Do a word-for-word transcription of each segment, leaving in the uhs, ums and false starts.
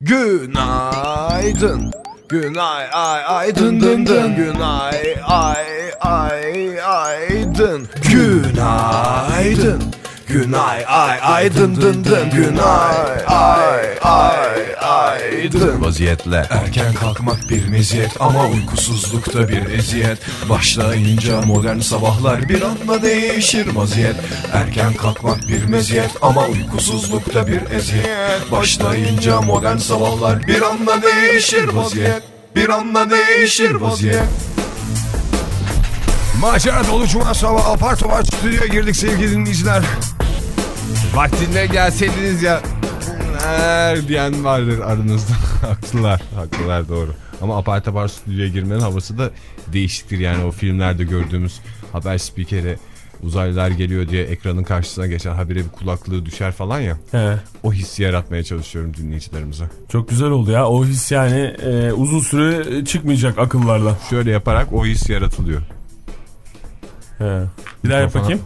Günaydın. Günay ay ay dın dın dın. Günay ay ay ay dın. Günaydın. Günay ay ay dın dın dın. Günay ay ay ay dın. Vaziyetle Erken kalkmak bir meziyet ama uykusuzlukta bir eziyet. Başlayınca modern sabahlar bir anda değişir vaziyet. Erken kalkmak bir meziyet ama uykusuzlukta bir eziyet. Başlayınca modern sabahlar bir anda değişir vaziyet. Bir anda değişir vaziyet. macera dolu cuma sabah apar topar stüdyoya girdik sevgili dinleyiciler. Vaktinde gelseydiniz ya er diyen vardır aranızda. Haklılar, haklılar doğru. Ama apar topar stüdyoya girmenin havası da değişiktir yani. O filmlerde gördüğümüz haber spikeri, uzaylılar geliyor diye ekranın karşısına geçen habire bir kulaklığı düşer falan ya. He. O hissi yaratmaya çalışıyorum dinleyicilerimize. Çok güzel oldu ya. O his yani e, uzun süre çıkmayacak akıllardan. Şöyle yaparak o his yaratılıyor. He. Bir daha yap bakayım.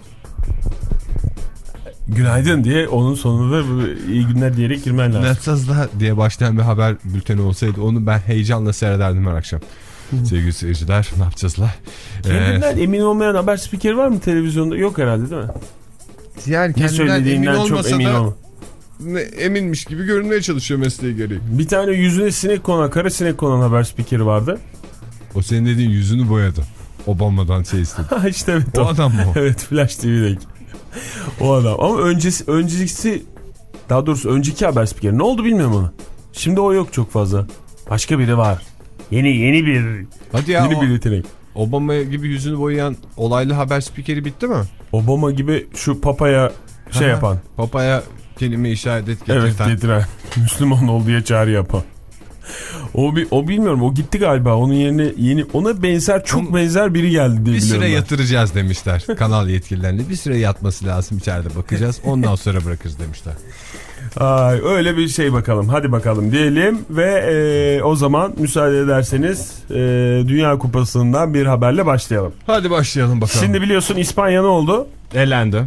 Günaydın diye onun sonunda iyi günler diyerek girmen lazım. Nasılsınız diye başlayan bir haber bülteni olsaydı onu ben heyecanla seyrederdim her akşam. Sevgili seyirciler, ne yapacağız la? Kendinden ee, emin olmayan haber spikeri var mı televizyonda? Yok herhalde değil mi? Yani ne söylediğinden emin çok emin olma. Eminmiş gibi görünmeye çalışıyor mesleği gereği. Bir tane yüzüne sinek konan, kara sinek konan haber spikeri vardı. O senin dediğin yüzünü boyadı. Obama'dan şey istedi. İşte evet, o, o adam mı o? Evet, Flash T V'deki. O adam. Ama öncesi, öncesi daha doğrusu önceki haber spikeri. Ne oldu bilmiyorum onu. Şimdi o yok çok fazla. Başka biri var. Yeni yeni bir. Hadi ya, yeni o, bir yetenek. Obama gibi yüzünü boyayan olaylı haber spikeri bitti mi? Obama gibi şu papaya şey yapan. Papaya kelime işaret getirten. Evet, getiren. Müslüman ol diye çağrı yapan. O, o bilmiyorum, o gitti galiba. Onun yerine yeni, ona benzer çok Onun, benzer biri geldi diye bir süre ben. yatıracağız demişler kanal yetkililerine. Bir süre yatması lazım, içeride bakacağız. Ondan sonra bırakırız demişler. Ay, öyle bir şey bakalım. Hadi bakalım diyelim ve e, o zaman müsaade ederseniz e, Dünya Kupası'ndan bir haberle başlayalım. Hadi başlayalım bakalım. Şimdi biliyorsun İspanya ne oldu? Elendi.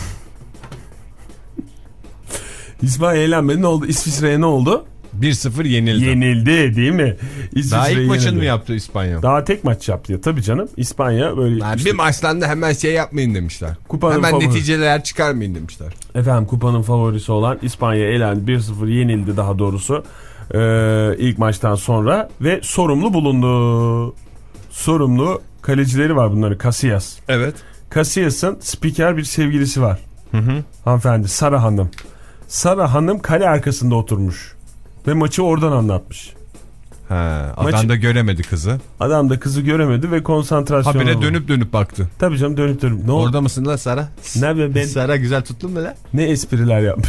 İspanya eğlenmedi, ne oldu? İsviçre'ye ne oldu? bir sıfır yenildi. Yenildi değil mi? İsviçre Daha ilk yenildi. maçını mı yaptı İspanya? Daha tek maç yaptı ya. Tabii canım. İspanya böyle... Yani işte, bir maçtan da hemen şey yapmayın demişler. Kupanın hemen favori... neticeler çıkarmayın demişler. Efendim, kupanın favorisi olan İspanya elendi. bir sıfır yenildi daha doğrusu. Ee, ilk maçtan sonra ve sorumlu bulundu. Sorumlu kalecileri var bunların. Casillas. Evet. Casillas'ın spiker bir sevgilisi var. Hı hı. Hanımefendi Sara Hanım. Sara Hanım kale arkasında oturmuş. Ve maçı oradan anlatmış. Ha, adam Maç, da göremedi kızı. Adam da kızı göremedi ve konsantrasyon. Habire dönüp dönüp baktı. Tabii canım, dönüp dönüp. Ne Orada oldu? mısın la Sara? Ne ben? Sara güzel tuttun mu la? Ne espriler yapmış.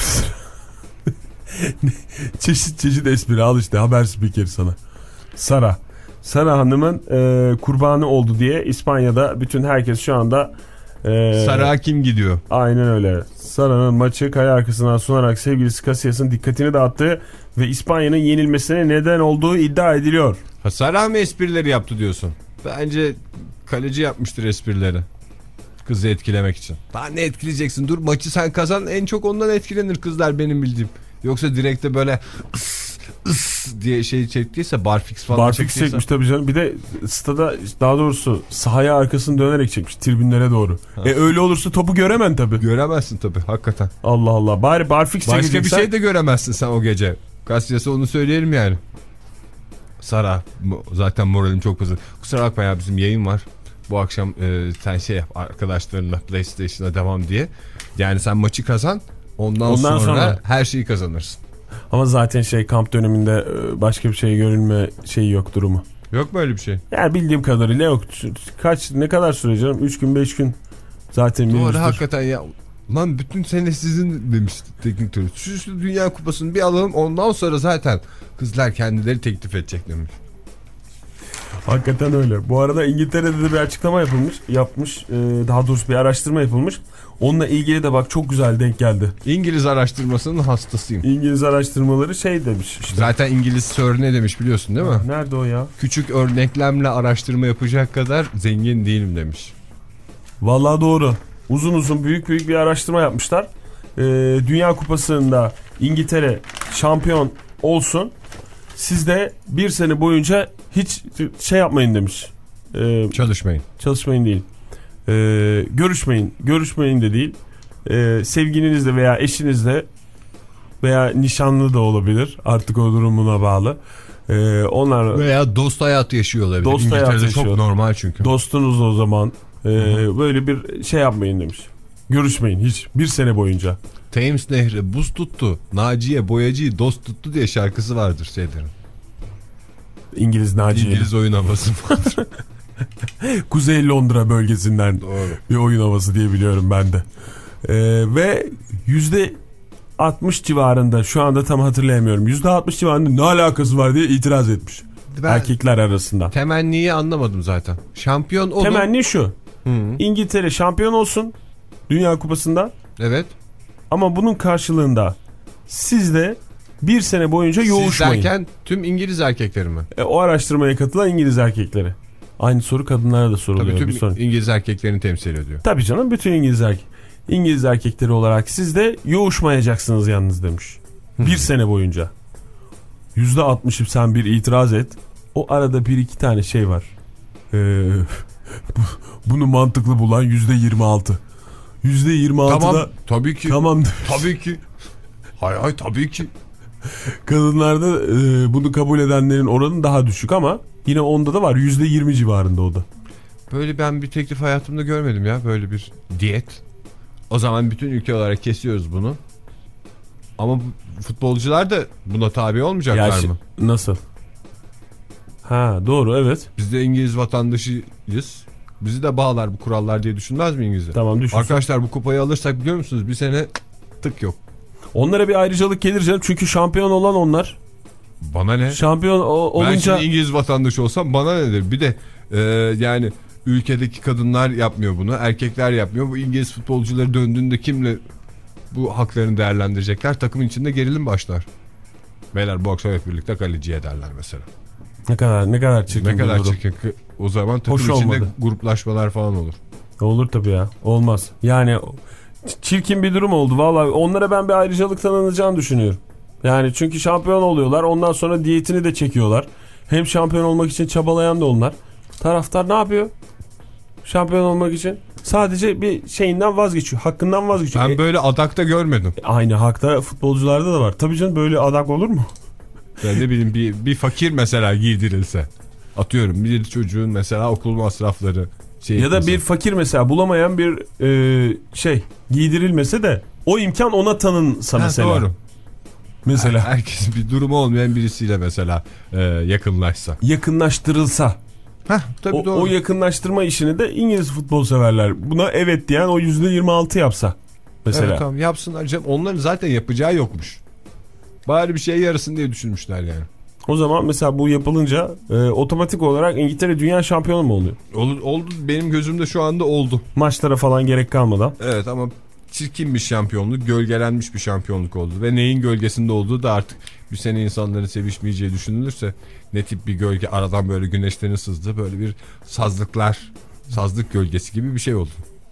çeşit çeşit espri, al işte haber spikeri sana. Sara. Sara Hanım'ın e, kurbanı oldu diye İspanya'da bütün herkes şu anda... E, Sara kim gidiyor? Aynen öyle. Sara'nın maçı kale arkasından sunarak sevgilisi Casillas'ın dikkatini dağıttı ve İspanya'nın yenilmesine neden olduğu iddia ediliyor. Ha, Sara mı esprileri yaptı diyorsun? Bence kaleci yapmıştır esprileri. Kızı etkilemek için. Daha ne etkileyeceksin? Dur maçı sen kazan, en çok ondan etkilenir kızlar benim bildiğim. Yoksa direkte böyle ıs, ıs diye şey çektiyse, barfix falan barfix çektiyse. Barfix çekmiş tabii canım. Bir de stada, daha doğrusu sahaya arkasını dönerek çekmiş tribünlere doğru. Ha. E öyle olursa topu göremen tabii. Göremezsin tabii hakikaten. Allah Allah. Bari barfix çekeceksen. Başka bir şey de göremezsin sen o gece. Casillas'a onu söyleyelim yani. Sara, zaten moralim çok bozuk. Kusura bakma ya, bizim yayın var. Bu akşam e, sen şey yap arkadaşlarınla PlayStation'a devam diye. Yani sen maçı kazan. Ondan, Ondan sonra, sonra her şeyi kazanırsın. Ama zaten şey, kamp döneminde başka bir şey görünme şeyi yok, durumu. Yok mu öyle bir şey? Yani bildiğim kadarıyla yok. Kaç, ne kadar süre canım? üç gün beş gün zaten. Doğru hakikaten ya. Lan bütün sene sizin demiş teknik direktör. Şu, şu Dünya Kupası'nı bir alalım, ondan sonra zaten kızlar kendileri teklif edecek demiş. Hakikaten öyle. Bu arada İngiltere'de de bir açıklama yapılmış. Yapmış. E, daha doğrusu bir araştırma yapılmış. Onunla ilgili de bak çok güzel denk geldi. İngiliz araştırmasının hastasıyım. İngiliz araştırmaları şey demiş. Işte. Zaten İngiliz Sir ne demiş biliyorsun değil mi? Ha, nerede o ya? Küçük örneklemle araştırma yapacak kadar zengin değilim demiş. Vallahi doğru. Uzun uzun büyük büyük bir araştırma yapmışlar. Ee, Dünya Kupası'nda İngiltere şampiyon olsun. Siz de bir sene boyunca hiç şey yapmayın demiş. Ee, Çalışmayın. Çalışmayın değil. Ee, görüşmeyin. Görüşmeyin de değil. Ee, sevgilinizle veya eşinizle veya nişanlı da olabilir. Artık o durumuna bağlı. Ee, onlar veya dost hayatı yaşıyor olabilir. Dost İngiltere'de hayatı çok yaşıyor. normal çünkü. Dostunuz o zaman e, böyle bir şey yapmayın demiş. Görüşmeyin hiç bir sene boyunca. Thames Nehri buz tuttu. Naciye boyacıyı dost tuttu diye şarkısı vardır şeylerin. İngiliz Naciye. İngiliz oyun havası vardır. Kuzey Londra bölgesinden Doğru. bir oyun havası diye biliyorum ben de. Ee, ve yüzde altmış civarında, şu anda tam hatırlayamıyorum, yüzde altmış civarında ne alakası var diye itiraz etmiş. Ben erkekler arasında. Temenniyi anlamadım zaten. Şampiyon olun. Temenni şu. Hı. İngiltere şampiyon olsun Dünya Kupası'nda. Evet. Ama bunun karşılığında siz de bir sene boyunca yoğuşmayın. Siz derken tüm İngiliz erkekleri mi? E, o araştırmaya katılan İngiliz erkekleri. Aynı soru kadınlara da soruluyor. Tabii tüm bir sonra. İngiliz erkeklerini temsil ediyor. Tabii canım, bütün İngiliz erkek. İngiliz erkekleri olarak siz de yoğuşmayacaksınız yalnız demiş. Bir sene boyunca. yüzde altmışı sen bir itiraz et. O arada bir iki tane şey var. Ee, bunu mantıklı bulan yüzde yirmi altı. yüzde yirmi altıda Tamam tabii ki. Tamam. Tabii ki. Hay hay tabii ki. Kadınlarda e, bunu kabul edenlerin oranı daha düşük ama yine onda da var. yüzde yirmi civarında o da. Böyle ben bir teklif hayatımda görmedim ya. Böyle bir diyet. O zaman bütün ülke olarak kesiyoruz bunu. Ama futbolcular da buna tabi olmayacaklar Gerçi, mı? nasıl? Ha doğru, evet. Biz de İngiliz vatandaşıyız. Bizi de bağlar bu kurallar diye düşünmez mi İngilizler? Tamam, düşünsün. Arkadaşlar bu kupayı alırsak biliyor musunuz bir sene tık yok. Onlara bir ayrıcalık gelir canım. Çünkü şampiyon olan onlar. Bana ne? Şampiyon olunca... Ben şimdi İngiliz vatandaşı olsam bana nedir? Bir de e, yani ülkedeki kadınlar yapmıyor bunu. Erkekler yapmıyor. Bu İngiliz futbolcuları döndüğünde kimle bu haklarını değerlendirecekler? Takımın içinde gerilim başlar. Beyler bu akşam hep birlikte kaleciye derler mesela. Ne kadar ne kadar çirkin. Ne kadar çirkin. O zaman takım Hoş içinde olmadı. gruplaşmalar falan olur. Olur tabii ya. Olmaz. Yani çirkin bir durum oldu. Vallahi onlara ben bir ayrıcalık tanınacağını düşünüyorum. Yani çünkü şampiyon oluyorlar. Ondan sonra diyetini de çekiyorlar. Hem şampiyon olmak için çabalayan da onlar. Taraftar ne yapıyor? Şampiyon olmak için sadece bir şeyinden vazgeçiyor. Hakkından vazgeçiyor. Ben böyle adakta görmedim. E, aynı hakta futbolcularda da var. Tabii canım, böyle adak olur mu? Ben ne bileyim bir, bir fakir mesela giydirilse. Atıyorum bir çocuğun mesela okul masrafları. Şey ya da mesela bir fakir mesela bulamayan bir e, şey giydirilmese de o imkan ona tanınsa ha, mesela. Doğru. Mesela. Her, herkes bir durumu olmayan birisiyle mesela e, yakınlaşsa. Yakınlaştırılsa. Heh, tabii o, doğru. o yakınlaştırma işini de İngiliz futbol severler. Buna evet diyen o yüzde yirmi altı yapsa. Mesela. Evet tamam yapsınlar canım. Onların zaten yapacağı yokmuş. Bari bir şey yarasın diye düşünmüşler yani. O zaman mesela bu yapılınca e, otomatik olarak İngiltere dünya şampiyonu mu oluyor? Oldu, oldu benim gözümde şu anda oldu. Maçlara falan gerek kalmadan. Evet ama çirkin bir şampiyonluk, gölgelenmiş bir şampiyonluk oldu. Ve neyin gölgesinde olduğu da artık bir sene insanların sevişmeyeceği düşünülürse ne tip bir gölge, aradan böyle güneşlerin sızdığı böyle bir sazlıklar, sazlık gölgesi gibi bir şey oldu.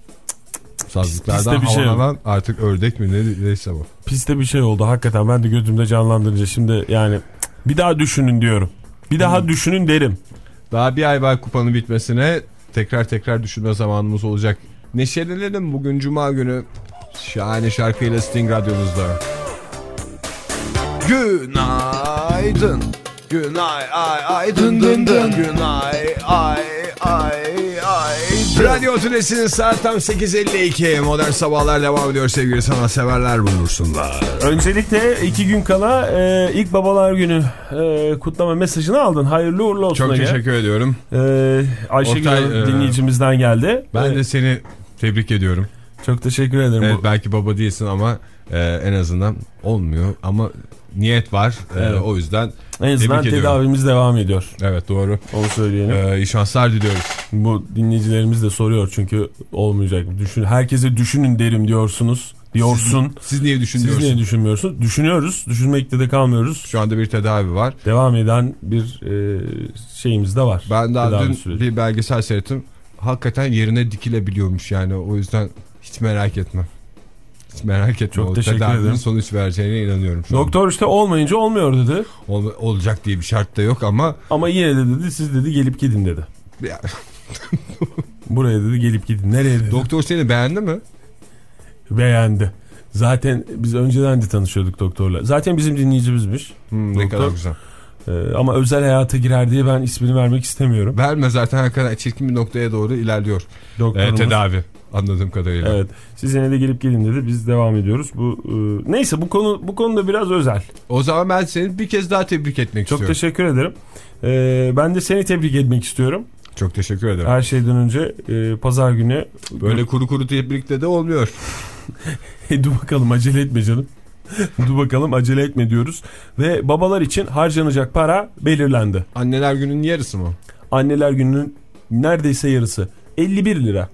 Sazlıklardan bir şey havalanan artık ördek mi ne, neyse bu. Piste bir şey oldu hakikaten, ben de gözümde canlandırınca şimdi yani bir daha düşünün diyorum. Bir daha hmm. düşünün derim. Daha bir ay var kupanın bitmesine, tekrar tekrar düşünme zamanımız olacak. Neşelenelim, bugün Cuma günü şahane şarkıyla Sting radyonuzda. Günaydın. Günay ay ay dın dın dın. Günay ay ay ay. Radyo Tülesi'nin saat tam sekiz elli iki. Modern Sabahlar devam ediyor sevgili sanatseverler, bulursunlar. Öncelikle iki gün kala e, ilk babalar günü e, kutlama mesajını aldın. Hayırlı uğurlu olsun. Çok teşekkür ya. ediyorum. E, Ayşegül Oktay, dinleyicimizden geldi. Ben e, de seni tebrik ediyorum. Çok teşekkür ederim. Evet, belki baba değilsin ama e, en azından olmuyor ama niyet var. Evet. E, o yüzden en azından tedavimiz devam ediyor. Evet doğru. Onu söyleyelim. E, iyi şanslar diliyoruz. Bu dinleyicilerimiz de soruyor çünkü olmayacak. Düşün, herkese düşünün derim diyorsunuz. Diyorsun. Siz, siz niye düşünüyorsunuz? Siz niye düşünmüyorsunuz? Düşünüyoruz. Düşünmekte de kalmıyoruz. Şu anda bir tedavi var. Devam eden bir e, şeyimiz de var. Ben daha tedavi dün süreci. bir belgesel seyrettim. Hakikaten yerine dikilebiliyormuş yani. O yüzden hiç merak etme. Hiç merak etme. Çok o teşekkür tedavinin ederim. sonuç vereceğine inanıyorum. Şu Doktor işte olmayınca olmuyor dedi. Ol, olacak diye bir şart da yok ama. Ama yine de dedi siz dedi gelip gidin dedi. Ya. Buraya dedi gelip gidin. Nereye dedi? Doktor seni beğendi mi? Beğendi. Zaten biz önceden de tanışıyorduk doktorla. Zaten bizim dinleyicimizmiş. Hmm, ne kadar güzel. Ee, ama özel hayata girer diye ben ismini vermek istemiyorum. Verme, zaten hakikaten çirkin bir noktaya doğru ilerliyor. Doktorumuz. Ee, tedavi anladığım kadarıyla. Evet. Siz yine de gelip gelin dedi. Biz devam ediyoruz. Bu e, neyse bu konu bu konuda biraz özel. O zaman ben seni bir kez daha tebrik etmek Çok istiyorum. teşekkür ederim. Ee, ben de seni tebrik etmek istiyorum. Çok teşekkür ederim. Her şeyden önce e, pazar günü. Böyle kuru kuru tebrikle de olmuyor. E, dur bakalım acele etme canım. Dur bakalım acele etme diyoruz. Ve babalar için harcanacak para belirlendi. Anneler gününün yarısı mı? Anneler gününün neredeyse yarısı. elli bir lira.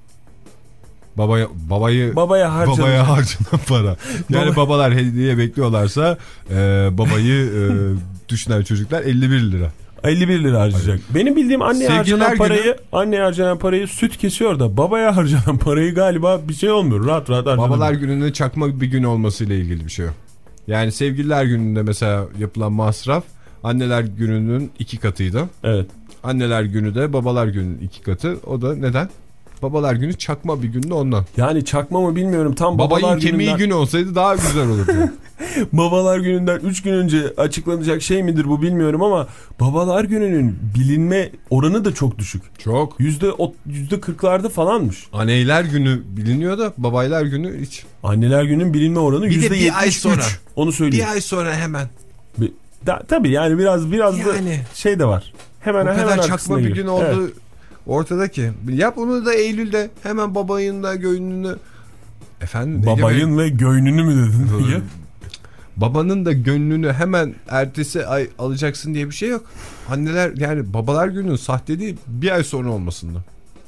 Babaya, babayı Babaya harcanacak. babaya harcanan para. Yani Baba... babalar hediye bekliyorlarsa e, babayı e, düşünen çocuklar elli bir lira. elli bir lira harcayacak. Benim bildiğim anneye Sevgililer harcanan parayı, günü... anneye harcanan parayı süt kesiyor da babaya harcanan parayı galiba bir şey olmuyor. Rahat rahat harcanıyor. Babalar gününün çakma bir gün olmasıyla ilgili bir şey o. Yani sevgililer gününde mesela yapılan masraf anneler gününün iki katıydı. Evet. Anneler günü de babalar gününün iki katı. O da neden? Babalar günü çakma bir gündü ondan. Yani çakma mı bilmiyorum. Tam babalar Babayın gününden... kemiği günü olsaydı daha güzel olurdu. Babalar gününden üç gün önce açıklanacak şey midir bu bilmiyorum ama babalar gününün bilinme oranı da çok düşük. Çok. Yüzde, yüzde kırklarda falanmış. Anneler günü biliniyor da babaylar günü hiç. Anneler günün bilinme oranı yüzde yetmiş üç. Onu söyleyeyim. Bir ay sonra hemen. Bir, da, tabii yani biraz biraz yani, da şey de var. Hemen o hemen kadar çakma bir giriyor. gün oldu evet. ortada ki. Yap onu da Eylül'de hemen babayın da gönlünü. Efendim? Babayın ve göynünü mü dedin? Ya? Babanın da gönlünü hemen ertesi ay alacaksın diye bir şey yok. Anneler yani babalar günün sahte değil bir ay sonra olmasında.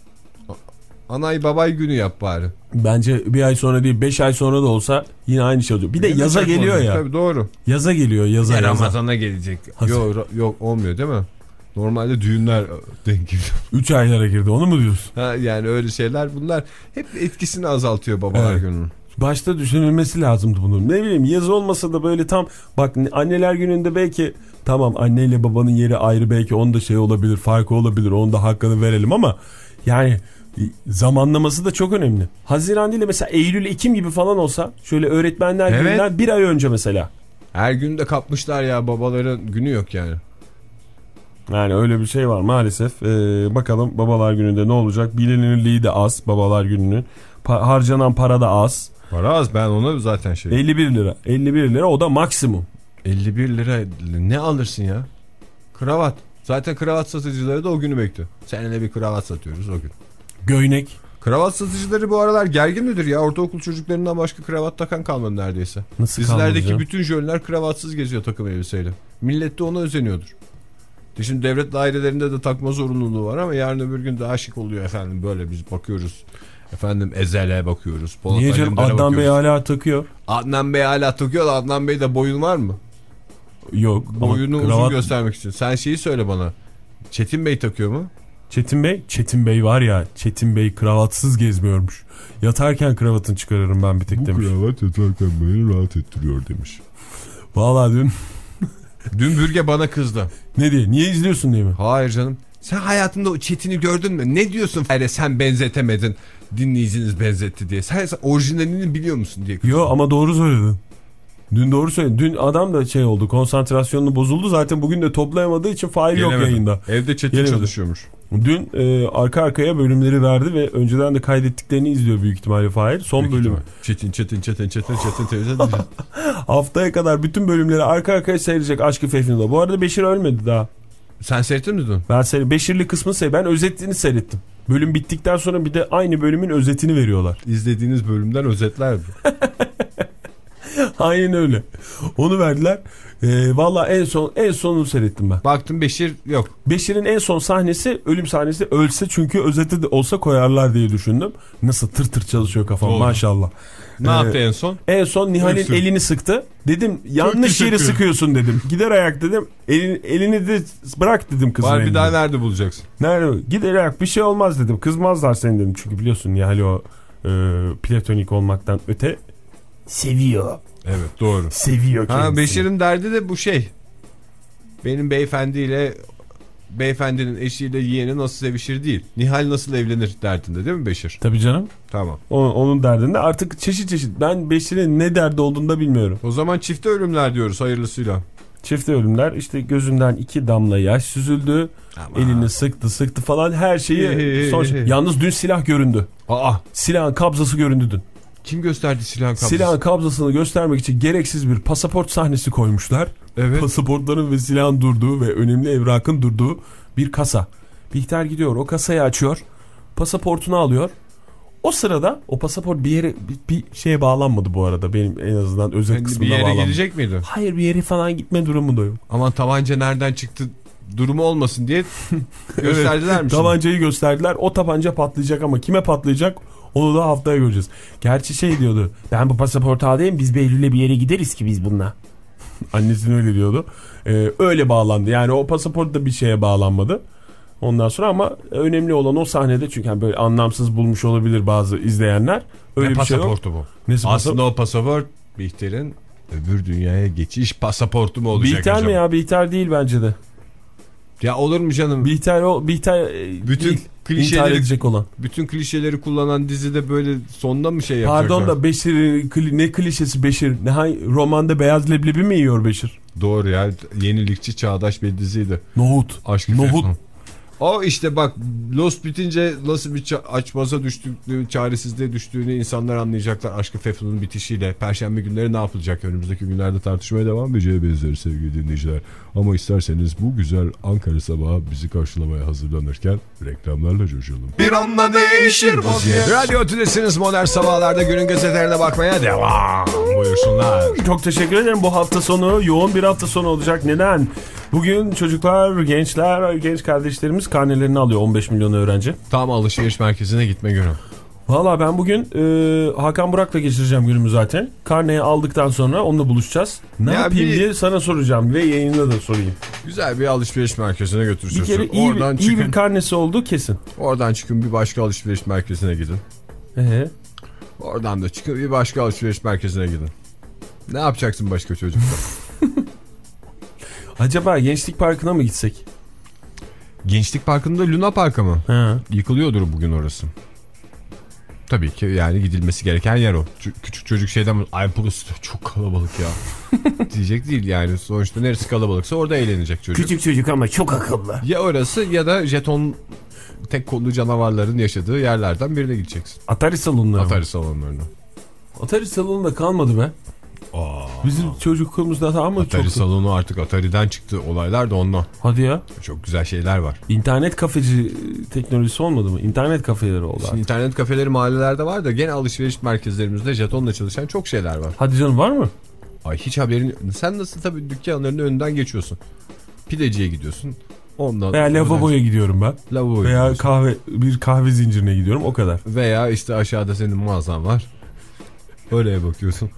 Anay babay günü yap bari. Bence bir ay sonra değil beş ay sonra da olsa yine aynı şey olacak. Bir de Yine yaza geliyor olacak. ya. Tabii doğru. Yaza geliyor yaza ya yaza. Ramazan'a gelecek. Yok yok olmuyor değil mi? Normalde düğünler denk geliyor. üç aylara girdi onu mu diyorsun? Ha, yani öyle şeyler bunlar hep etkisini azaltıyor babalar evet. gününün. Başta düşünülmesi lazımdı bunun. Ne bileyim yaz olmasa da böyle tam bak anneler gününde belki tamam anneyle babanın yeri ayrı belki onda şey olabilir farkı olabilir onun da hakkını verelim ama yani zamanlaması da çok önemli. Haziran değil de mesela Eylül Ekim gibi falan olsa şöyle öğretmenler evet. gününden bir ay önce mesela. Her günde kapmışlar ya babaların günü yok yani. Yani öyle bir şey var maalesef. Ee, bakalım babalar gününde ne olacak? Bilinirliği de az babalar gününün. Pa- harcanan para da az. Para az ben ona zaten şey. elli bir lira. elli bir lira o da maksimum. elli bir lira ne alırsın ya? Kravat. Zaten kravat satıcıları da o günü bekliyor. Seninle bir kravat satıyoruz o gün. Göynek. Kravat satıcıları bu aralar gergin midir ya? Ortaokul çocuklarından başka kravat takan kalmadı neredeyse. Nasıl dizilerdeki bütün jönler kravatsız geziyor takım elbiseyle. Millet de ona özeniyordur. Şimdi devlet dairelerinde de takma zorunluluğu var ama yarın öbür gün daha şık oluyor efendim. Böyle biz bakıyoruz. Efendim Ezel'e bakıyoruz. Polat Niye canım Adnan bakıyoruz. Bey hala takıyor. Adnan Bey hala takıyor da Adnan Bey'de boyun var mı? Yok. Boyunu kravat... uzun göstermek için. Sen şeyi söyle bana. Çetin Bey takıyor mu? Çetin Bey? Çetin Bey var ya Çetin Bey kravatsız gezmiyormuş. Yatarken kravatını çıkarırım ben bir tek Bu demiş. Bu kravat yatarken beni rahat ettiriyor demiş. Vallahi dün... Dün Bürge bana kızdı. Ne diye? Niye izliyorsun diye mi? Hayır canım. Sen hayatında o Çetin'i gördün mü? Ne diyorsun? Hayır sen benzetemedin. Dinleyiciniz benzetti diye. Sen, sen orijinalini biliyor musun diye kızdı. Yo ama doğru söyledin. Dün doğru söyledin. Dün adam da şey oldu konsantrasyonu bozuldu. Zaten bugün de toplayamadığı için Fahir yok yayında. Evde Çetin Gelemedi. Çalışıyormuş. Dün e, arka arkaya bölümleri verdi ve önceden de kaydettiklerini izliyor büyük ihtimalle Fahir. Son büyük bölümü. Çetin Çetin Çetin Çetin Çetin Çetin. Haftaya kadar bütün bölümleri arka arkaya seyredecek Aşk-ı Fefnun'da. Bu arada Beşir ölmedi daha. Sen seyrettin mi dün? Ben seyrettim. Beşirli kısmını seyrettim. Ben özetini seyrettim. Bölüm bittikten sonra bir de aynı bölümün özetini veriyorlar. İzlediğiniz bölümden özetler mi? Aynen öyle. Onu verdiler. Ee, Valla en son en sonunu seyrettim ben. Baktım Beşir yok. Beşir'in en son sahnesi ölüm sahnesi ölse çünkü özeti de olsa koyarlar diye düşündüm. Nasıl tır tır çalışıyor kafam Doğru. maşallah. Ne ee, yaptı en son? En son Nihal'in Öksür. elini sıktı. Dedim yanlış yeri sıkıyorsun dedim. Gider ayak dedim. Elini, elini de bırak dedim kızın Var bir elini. daha nerede bulacaksın? Nerede? Gider ayak bir şey olmaz dedim. Kızmazlar seni dedim. Çünkü biliyorsun Nihal o e, platonik olmaktan öte seviyor. Evet doğru. Seviyor kendisini. Ha, Beşir'in derdi de bu şey. Benim beyefendiyle beyefendinin eşiyle yeğeni nasıl sevişir değil. Nihal nasıl evlenir derdinde değil mi Beşir? Tabii canım. Tamam. O, onun derdinde artık çeşit çeşit. Ben Beşir'in ne derdi olduğunu da bilmiyorum. O zaman çifte ölümler diyoruz hayırlısıyla. Çifte ölümler, işte gözünden iki damla yaş süzüldü. Aman. Elini sıktı sıktı falan her şeyi. Son şey. Yalnız dün silah göründü. Aa. Silahın kabzası göründü dün. Kim gösterdi silahın kabzası? Silahın kabzasını göstermek için gereksiz bir pasaport sahnesi koymuşlar. Evet. Pasaportların ve silahın durduğu ve önemli evrakın durduğu bir kasa. Bihter gidiyor, o kasayı açıyor. Pasaportunu alıyor. O sırada o pasaport bir yere bir, bir şeye bağlanmadı bu arada. Benim en azından özel Yani kısmına bir yere bağlanmadı. gidecek miydi? Hayır, bir yere falan gitme durumu da yok. Aman tabanca nereden çıktı durumu olmasın diye gösterdiler mi? Tabancayı gösterdiler. O tabanca patlayacak ama kime patlayacak onu da haftaya göreceğiz. Gerçi şey diyordu. Ben bu pasaportu alayım, biz Behlül'le bir yere gideriz ki biz bununla. Annesine öyle diyordu. Ee, öyle bağlandı. Yani o pasaport da bir şeye bağlanmadı. Ondan sonra ama önemli olan o sahnede, çünkü yani böyle anlamsız bulmuş olabilir bazı izleyenler. Öyle ne bir şey yok. pasaportu bu? Nesi Aslında pasaport? o pasaport Bihter'in öbür dünyaya geçiş pasaportu mu olacak Bihter acaba? mi ya? Bihter değil bence de. Ya olur mu canım? Bihter o Bihter e, bütün değil, klişeleri, intihar edecek olan. bütün klişeleri kullanan dizide böyle sonda mı şey yapacaklar? Pardon da Beşir ne klişesi Beşir? Ne hay, romanda beyaz leblebi mi yiyor Beşir? Doğru ya, yenilikçi çağdaş bir diziydi. Nohut. Aşk Nohut. O işte bak, Lost bitince nasıl bir açmaza düştüğünü, çaresizliğe düştüğünü insanlar anlayacaklar. Aşk-ı Fefnun'un bitişiyle. Perşembe günleri ne yapılacak? Önümüzdeki günlerde tartışmaya devam edeceği benzer sevgili dinleyiciler. Ama isterseniz bu güzel Ankara sabahı bizi karşılamaya hazırlanırken reklamlarla coşalım. Bir anda değişir vaziyet. Radyo Tülesi'niz modern sabahlarda günün gazetelerine bakmaya devam. Buyursunlar. Çok teşekkür ederim. Bu hafta sonu yoğun bir hafta sonu olacak. Neden? Bugün çocuklar, gençler, genç kardeşlerimiz karnelerini alıyor, on beş milyon öğrenci. Tam alışveriş merkezine gitme günü. Valla ben bugün e, Hakan Burak'la geçireceğim günümü zaten. Karneyi aldıktan sonra onunla buluşacağız. Ne Ya yapayım bir... diye sana soracağım ve yayında da sorayım. Güzel bir alışveriş merkezine götürürsün. Bir kere iyi, oradan bir, çıkın, iyi bir karnesi oldu kesin. Oradan çıkın bir başka alışveriş merkezine gidin. Ee? Oradan da çıkın bir başka alışveriş merkezine gidin. Ne yapacaksın başka çocukla? Acaba Gençlik Parkı'na mı gitsek? Gençlik Parkı'nda Luna Park'a mı? He. Yıkılıyordur bugün orası. Tabii ki yani gidilmesi gereken yer o. Ç- küçük çocuk şeyden mi? Ay burası çok kalabalık ya. Diyecek değil yani. Sonuçta neresi kalabalıksa orada eğlenecek çocuk. Küçük çocuk ama çok akıllı. Ya orası ya da jeton tek kollu canavarların yaşadığı yerlerden birine gideceksin. Atari salonları Atari mı? salonlarına. Atari salonunda kalmadı be. Aa, Bizim çocukluğumuzda da ama Atari çok... salonu artık Atari'den çıktı, olaylar da ondan. Hadi ya. Çok güzel şeyler var. İnternet kafeci teknolojisi olmadı mı? İnternet kafeleri oldu. Şimdi internet kafeleri mahallelerde var da gene alışveriş merkezlerimizde jetonla çalışan çok şeyler var. Hadi canım, var mı? Ay hiç haberin. Sen nasıl tabii dükkanların önünden geçiyorsun. Pideciye gidiyorsun. Ondan Veya lavaboya gidiyorum ben. Lavaboya Veya gidiyorsun. kahve bir kahve zincirine gidiyorum, o kadar. Veya işte aşağıda senin mağazan var. Oraya bakıyorsun.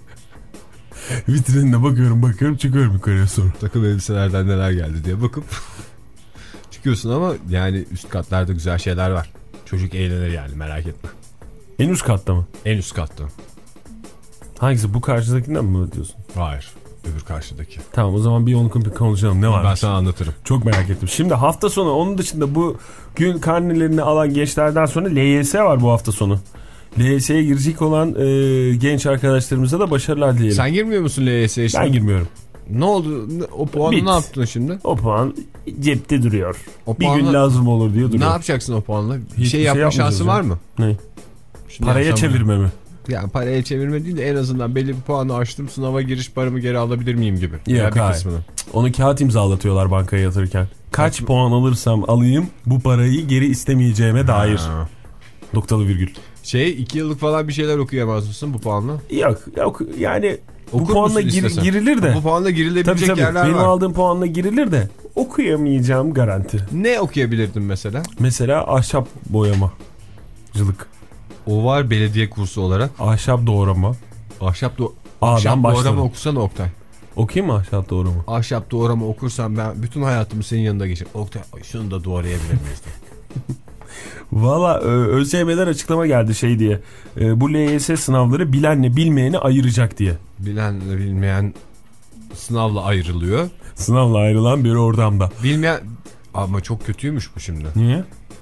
Vitrinine bakıyorum bakıyorum çıkıyorum yukarıya sonra. Takım elbiselerden neler geldi diye bakıp çıkıyorsun ama yani üst katlarda güzel şeyler var. Çocuk eğlenir yani, merak etme. En üst katta mı? En üst katta. Hangisi, bu karşıdakinden mi diyorsun? Hayır. Öbür karşıdaki. Tamam, o zaman bir onu konuşalım, ne var? Ben sana anlatırım. Çok merak ettim. Şimdi hafta sonu, onun dışında bu gün karnelerini alan gençlerden sonra L Y S var bu hafta sonu. L Y S'ye girecek olan e, genç arkadaşlarımıza da başarılar diyelim. Sen girmiyor musun L Y S'ye şimdi? Ben girmiyorum. Ne oldu? O puanı Bit. ne yaptın şimdi? O puan cepte duruyor. O bir puanla... gün lazım olur diye duruyor. Ne yapacaksın o puanla? Bir Hiçbir şey şey yapma yapmayacağız şansı ya. var mı? Ne? Şimdi Paraya yapsam çevirme mi? Yani paraya çevirme değil de en azından belli bir puanı aştım, sınava giriş paramı geri alabilir miyim gibi. Yok, ya bir hayır. kısmını. Onu kağıt imzalatıyorlar bankaya yatırırken. Kaç Kaç puan alırsam alayım bu parayı geri istemeyeceğime dair. Ha. Noktalı virgül. Şey iki yıllık falan bir şeyler okuyamaz mısın bu puanla? Yok yok yani bu Okur puanla musun gir, istesen? girilir de. Bu puanla girilebilecek Tabii tabii yerler benim var. aldığım puanla girilir de okuyamayacağım garanti. Ne okuyabilirdin mesela? Mesela ahşap boyamacılık. O var belediye kursu olarak. Ahşap doğrama. Ahşap, do A'dan ahşap başladım. doğrama okusana Oktay. Okuyayım mı ahşap doğrama? Ahşap doğrama okursam ben bütün hayatımı senin yanında geçiririm. Oktay şunu da doğrayabilir miyiz? Valla ÖSYM'den açıklama geldi şey diye. E, bu L Y S sınavları bilenle bilmeyeni ayıracak diye. Bilenle bilmeyen sınavla ayrılıyor. Sınavla ayrılan bir ortamda. Bilmeyen... Ama çok kötüymüş bu şimdi. Niye?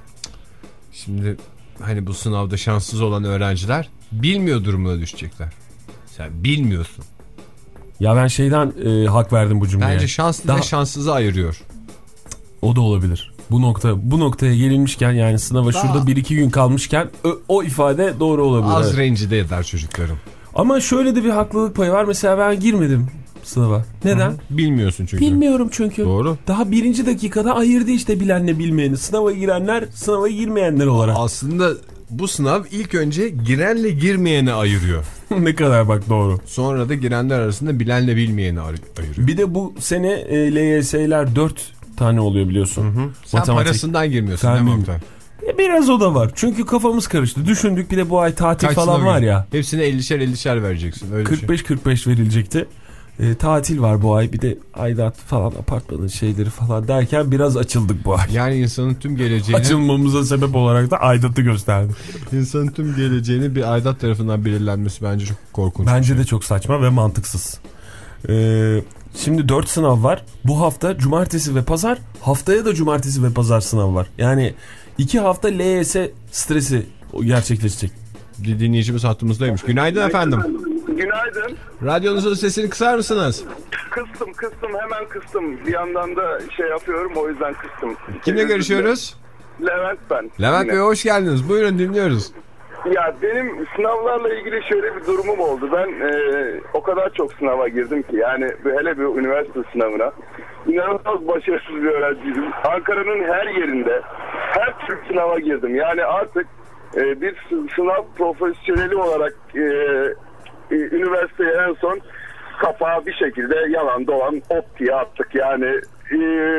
Şimdi hani bu sınavda şanssız olan öğrenciler bilmiyor durumuna düşecekler. Sen bilmiyorsun. Ya ben şeyden e, hak verdim bu cümleye. Bence şanslı Daha... ve şanssızı ayırıyor. O da olabilir. Bu nokta bu noktaya gelinmişken yani sınava Daha... şurada bir iki gün kalmışken o, o ifade doğru olabilir. Az evet. rencide eder çocuklarım. Ama şöyle de bir haklılık payı var. Mesela ben girmedim sınava. Neden? Hı-hı. Bilmiyorsun çünkü. Bilmiyorum çünkü. Doğru. Daha birinci dakikada ayırdı işte bilenle bilmeyeni. Sınava girenler, sınava girmeyenler olarak. Aslında bu sınav ilk önce girenle girmeyeni ayırıyor. Ne kadar bak doğru. Sonra da girenler arasında bilenle bilmeyeni ayırıyor. Bir de bu sene e, L Y S'ler dört tane oluyor biliyorsun. Hı hı. Sen matematik parasından girmiyorsun değil mi Oktay? E, biraz o da var. Çünkü kafamız karıştı. Düşündük bir de bu ay tatil Kaç falan var ya. Hepsine ellişer ellişer vereceksin. Öyle kırk beş kırk beş verilecekti. E, tatil var bu ay. Bir de aidat falan apartmanın şeyleri falan derken biraz açıldık bu ay. Yani insanın tüm geleceğini... Açılmamıza sebep olarak da aidatı gösterdi. İnsanın tüm geleceğini bir aidat tarafından belirlenmesi bence çok korkunç. Bence şey. de çok saçma ve mantıksız. Ee, şimdi dört sınav var. Bu hafta cumartesi ve pazar. Haftaya da cumartesi ve pazar sınav var. Yani iki hafta L Y S stresi gerçekleşecek. Bir dinleyicimiz hattımızdaymış. Günaydın efendim. Günaydın. Radyonuzun sesini kısar mısınız? Kıstım kıstım hemen kıstım. Bir yandan da şey yapıyorum o yüzden kıstım. Kimle görüşüyoruz? Levent ben. Levent Bey hoş geldiniz. Buyurun dinliyoruz. Ya benim sınavlarla ilgili şöyle bir durumum oldu. Ben e, o kadar çok sınava girdim ki yani hele bir üniversite sınavına. İnanılmaz başarısız bir öğrenciydim. Ankara'nın her yerinde her tür sınava girdim. Yani artık e, bir sınav profesyoneli olarak e, e, üniversiteye en son kapağı bir şekilde yalan dolan optiye attık yani. E,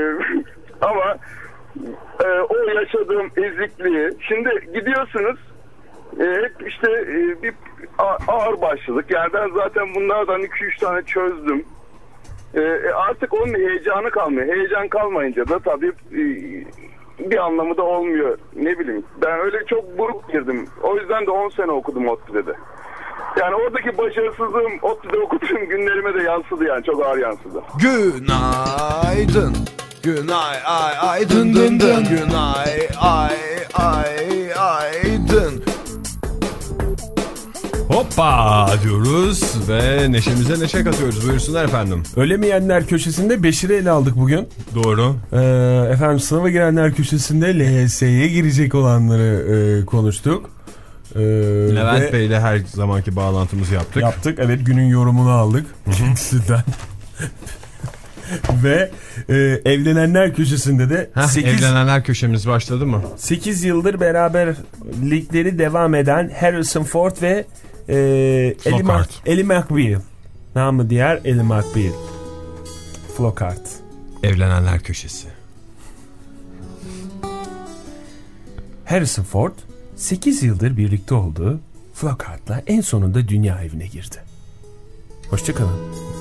ama e, o yaşadığım ezikliği şimdi gidiyorsunuz e, hep işte e, bir ağır başladık. Yani ben zaten bunlardan iki üç tane çözdüm. E, artık onun heyecanı kalmıyor. Heyecan kalmayınca da tabii e, bir anlamı da olmuyor. Ne bileyim. Ben öyle çok buruk girdim. O yüzden de on sene okudum ODTÜ'de de. Yani oradaki başarısızlığım ODTÜ'de okuduğum günlerime de yansıdı yani. Çok ağır yansıdı. Günaydın. Günay ay ay dın dın dın. Günay ay ay ay dın. Hoppa diyoruz ve neşemize neşe katıyoruz. Buyursunlar efendim. Ölemeyenler köşesinde Beşir'i ele aldık bugün. Doğru. Ee, efendim sınava girenler köşesinde L Y S'ye girecek olanları e, konuştuk. Ee, Levent Bey ile her zamanki bağlantımızı yaptık. Yaptık evet, günün yorumunu aldık kendisinden. Ve e, evlenenler köşesinde de Heh, sekiz, evlenenler köşemiz başladı mı? sekiz yıldır beraberlikleri devam eden Harrison Ford ve e, Ellie, Mac Ellie McBeal. Namı diğer Ellie McBeal. Flockhart. Evlenenler köşesi. Harrison Ford sekiz yıldır birlikte olduğu Flockhart'la en sonunda dünya evine girdi. Hoşçakalın.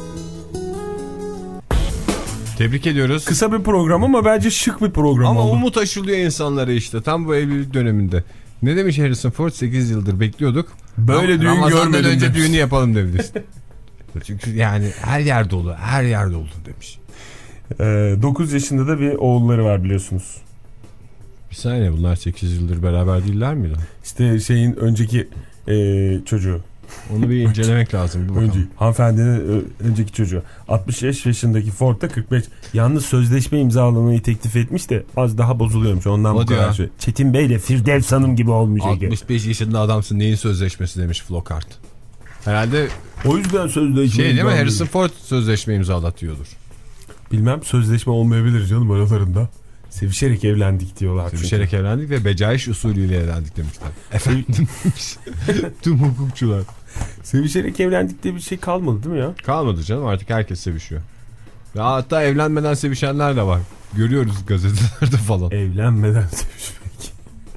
Tebrik ediyoruz. Kısa bir program ama bence şık bir program ama oldu. Ama umut aşılıyor insanlara işte tam bu evlilik döneminde. Ne demiş Harrison Ford? sekiz yıldır bekliyorduk. Böyle Ram düğün Ramazan'dan görmedim önce demiş. düğünü yapalım demiş. Çünkü yani her yer dolu, her yer dolu demiş. Ee, dokuz yaşında da bir oğulları var biliyorsunuz. Bir saniye, bunlar sekiz yıldır beraber değiller miydi? İşte şeyin önceki e, çocuğu. Onu bir incelemek lazım. Bir Önce, hanımefendinin önceki çocuğu. altmış beş yaşındaki Ford'da kırk beş. Yalnız sözleşme imzalamayı teklif etmiş de az daha bozuluyormuş. Ondan o bu kadar şey. Çetin Bey ile Firdevs Hanım gibi olmayacak. altmış beş yaşında adamsın, neyin sözleşmesi demiş Flockhart. Herhalde o yüzden sözleşme şey değil mi, Harrison Ford sözleşme imzalatıyordur. Bilmem, sözleşme olmayabilir canım aralarında. Sevişerek evlendik diyorlar. Sevişerek çünkü. evlendik ve becaiş usulüyle evlendik demişler. Efendim tüm hukukçular. Sevişerek evlendik diye bir şey kalmadı değil mi ya? Kalmadı canım, artık herkes sevişiyor. Ya hatta evlenmeden sevişenler de var. Görüyoruz gazetelerde falan. Evlenmeden sevişmek.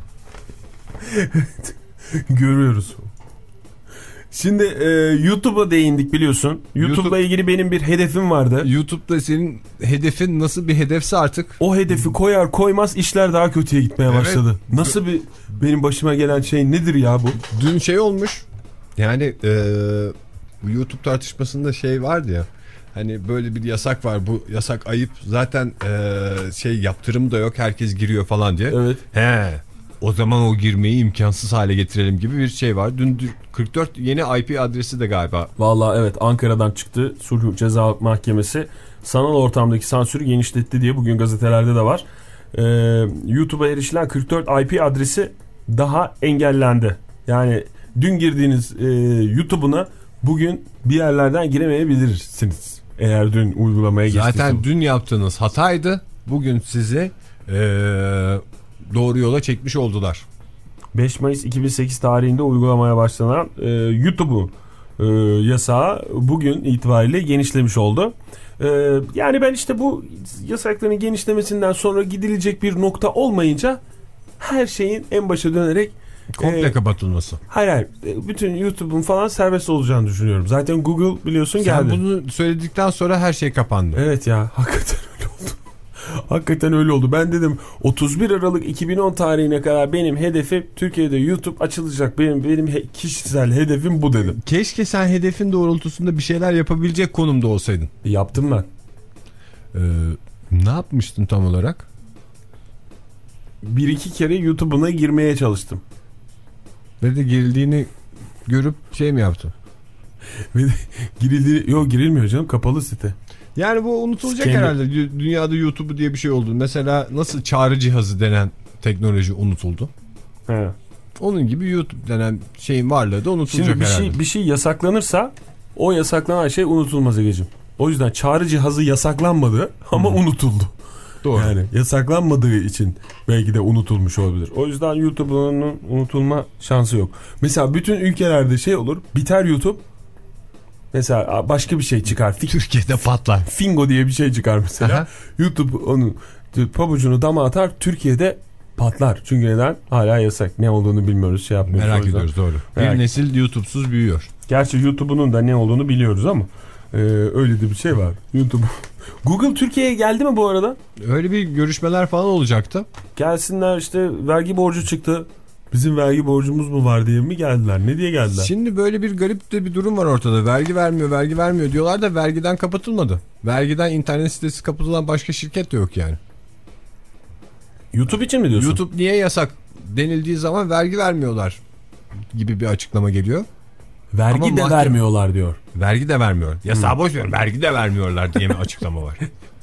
Görüyoruz. Şimdi e, YouTube'a değindik biliyorsun. YouTube'la YouTube, ilgili benim bir hedefim vardı. YouTube'da senin hedefin nasıl bir hedefse artık. O hedefi koyar koymaz işler daha kötüye gitmeye evet. başladı. Nasıl bir benim başıma gelen şey nedir ya bu? Dün şey olmuş. Yani e, bu YouTube tartışmasında şey vardı ya. Hani böyle bir yasak var. Bu yasak ayıp. Zaten e, şey yaptırım da yok. Herkes giriyor falan diye. Evet. He. O zaman o girmeyi imkansız hale getirelim gibi bir şey var. Dün kırk dört yeni I P adresi de galiba. Vallahi evet, Ankara'dan çıktı. Sulh Ceza Mahkemesi sanal ortamdaki sansürü genişletti diye bugün gazetelerde de var. Ee, YouTube'a erişilen kırk dört I P adresi daha engellendi. Yani dün girdiğiniz e, YouTube'una bugün bir yerlerden giremeyebilirsiniz. Eğer dün uygulamaya geçtiyseniz. Zaten dün yaptığınız hataydı. Bugün sizi e, doğru yola çekmiş oldular. beş Mayıs iki bin sekiz tarihinde uygulamaya başlanan e, YouTube'u e, yasağı bugün itibariyle genişlemiş oldu. E, yani ben işte bu yasakların genişlemesinden sonra gidilecek bir nokta olmayınca her şeyin en başa dönerek komple e, kapatılması. Hayır hayır. Bütün YouTube'un falan serbest olacağını düşünüyorum. Zaten Google biliyorsun geldi. Sen bunu söyledikten sonra her şey kapandı. Evet ya, hakikaten öyle oldu. Hakikaten öyle oldu. Ben dedim otuz bir Aralık iki bin on tarihine kadar benim hedefim Türkiye'de YouTube açılacak. Benim benim he, kişisel hedefim bu dedim. Keşke sen hedefin doğrultusunda bir şeyler yapabilecek konumda olsaydın. Yaptım ben. Ee, ne yapmıştın tam olarak? Bir iki kere YouTube'una girmeye çalıştım. Ve de girildiğini görüp şey mi yaptın? Ve de girildi, yok girilmiyor canım, kapalı site. Yani bu unutulacak Kendi... herhalde. Dünyada YouTube diye bir şey oldu. Mesela nasıl çağrı cihazı denen teknoloji unutuldu. He. Onun gibi YouTube denen şeyin varlığı da unutulacak Şimdi bir herhalde. şey, bir şey yasaklanırsa o yasaklanan şey unutulmaz Egeciğim. O yüzden çağrı cihazı yasaklanmadı ama hmm. unutuldu. Doğru. Yani yasaklanmadığı için belki de unutulmuş olabilir. O yüzden YouTube'un unutulma şansı yok. Mesela bütün ülkelerde şey olur, biter YouTube. Mesela başka bir şey çıkar. Türkiye'de patlar. Fingo diye bir şey çıkar mesela. Aha. YouTube onun pabucunu dama atar, Türkiye'de patlar. Çünkü neden? Hala yasak. Ne olduğunu bilmiyoruz, şey yapmıyoruz. Merak ediyoruz, doğru. Merak. Bir nesil YouTube'suz büyüyor. Gerçi YouTube'un da ne olduğunu biliyoruz ama e, öyle de bir şey var. YouTube. Google Türkiye'ye geldi mi bu arada? Öyle bir görüşmeler falan olacaktı. Gelsinler işte, vergi borcu çıktı. Bizim vergi borcumuz mu var diye mi geldiler? Ne diye geldiler? Şimdi böyle bir garip de bir durum var ortada. Vergi vermiyor, vergi vermiyor diyorlar da vergiden kapatılmadı. Vergiden internet sitesi kapatılan başka şirket de yok yani. YouTube için mi diyorsun? YouTube niye yasak denildiği zaman vergi vermiyorlar gibi bir açıklama geliyor. Vergi Ama de mahkeme... vermiyorlar diyor. Vergi de vermiyor. Yasağı hmm. boş ver, vergi de vermiyorlar diye bir açıklama var.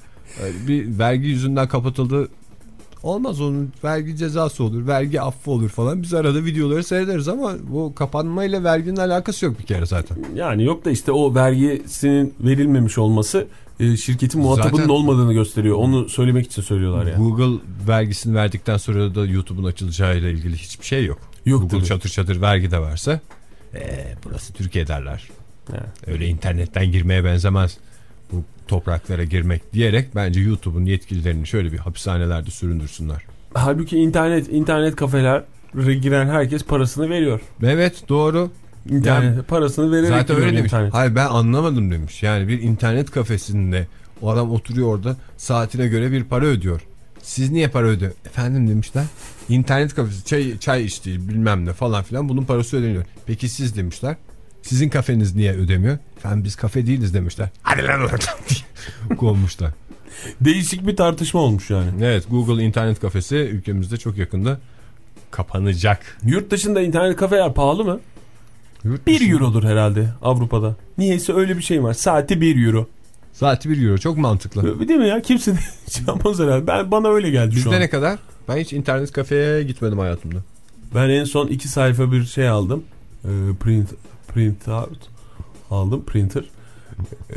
Bir vergi yüzünden kapatıldı. Olmaz, onun vergi cezası olur, vergi affı olur falan. Biz arada videoları seyrederiz ama bu kapanmayla verginin alakası yok bir kere zaten. Yani yok da işte o vergisinin verilmemiş olması şirketin muhatabının zaten olmadığını gösteriyor. Onu söylemek için söylüyorlar yani. Google vergisini verdikten sonra da YouTube'un açılacağıyla ilgili hiçbir şey yok. Yok Google tabii. çatır çatır vergi de verse ee, burası Türkiye derler. Evet. Öyle internetten girmeye benzemez bu topraklara girmek diyerek bence YouTube'un yetkililerini şöyle bir hapishanelerde süründürsünler. Halbuki internet internet kafelere giren herkes parasını veriyor. Evet, doğru. İnternet yani, parasını vererek zaten öyle demiş. Internet. Hayır, ben anlamadım demiş. Yani bir internet kafesinde o adam oturuyor orada, saatine göre bir para ödüyor. Siz niye para ödüyor? Efendim demişler. İnternet kafesi çay, çay içti bilmem ne falan filan, bunun parası ödeniyor. Peki siz demişler. Sizin kafeniz niye ödemiyor? Efendim biz kafe değiliz demişler. Hadi lan oradan diye kovmuşlar. Değişik bir tartışma olmuş yani. Evet, Google internet kafesi ülkemizde çok yakında kapanacak. Yurt dışında internet kafeler pahalı mı? bir eurodur herhalde Avrupa'da. Niyeyse öyle bir şey var. Saati bir euro. Saati bir euro, çok mantıklı. Değil mi ya? Kimse de şey yapmaz herhalde. Ben, bana öyle geldi. Bizde şu an. ne kadar? Ben hiç internet kafeye gitmedim hayatımda. Ben en son iki sayfa bir şey aldım. Ee, print print out aldım, printer. Ee,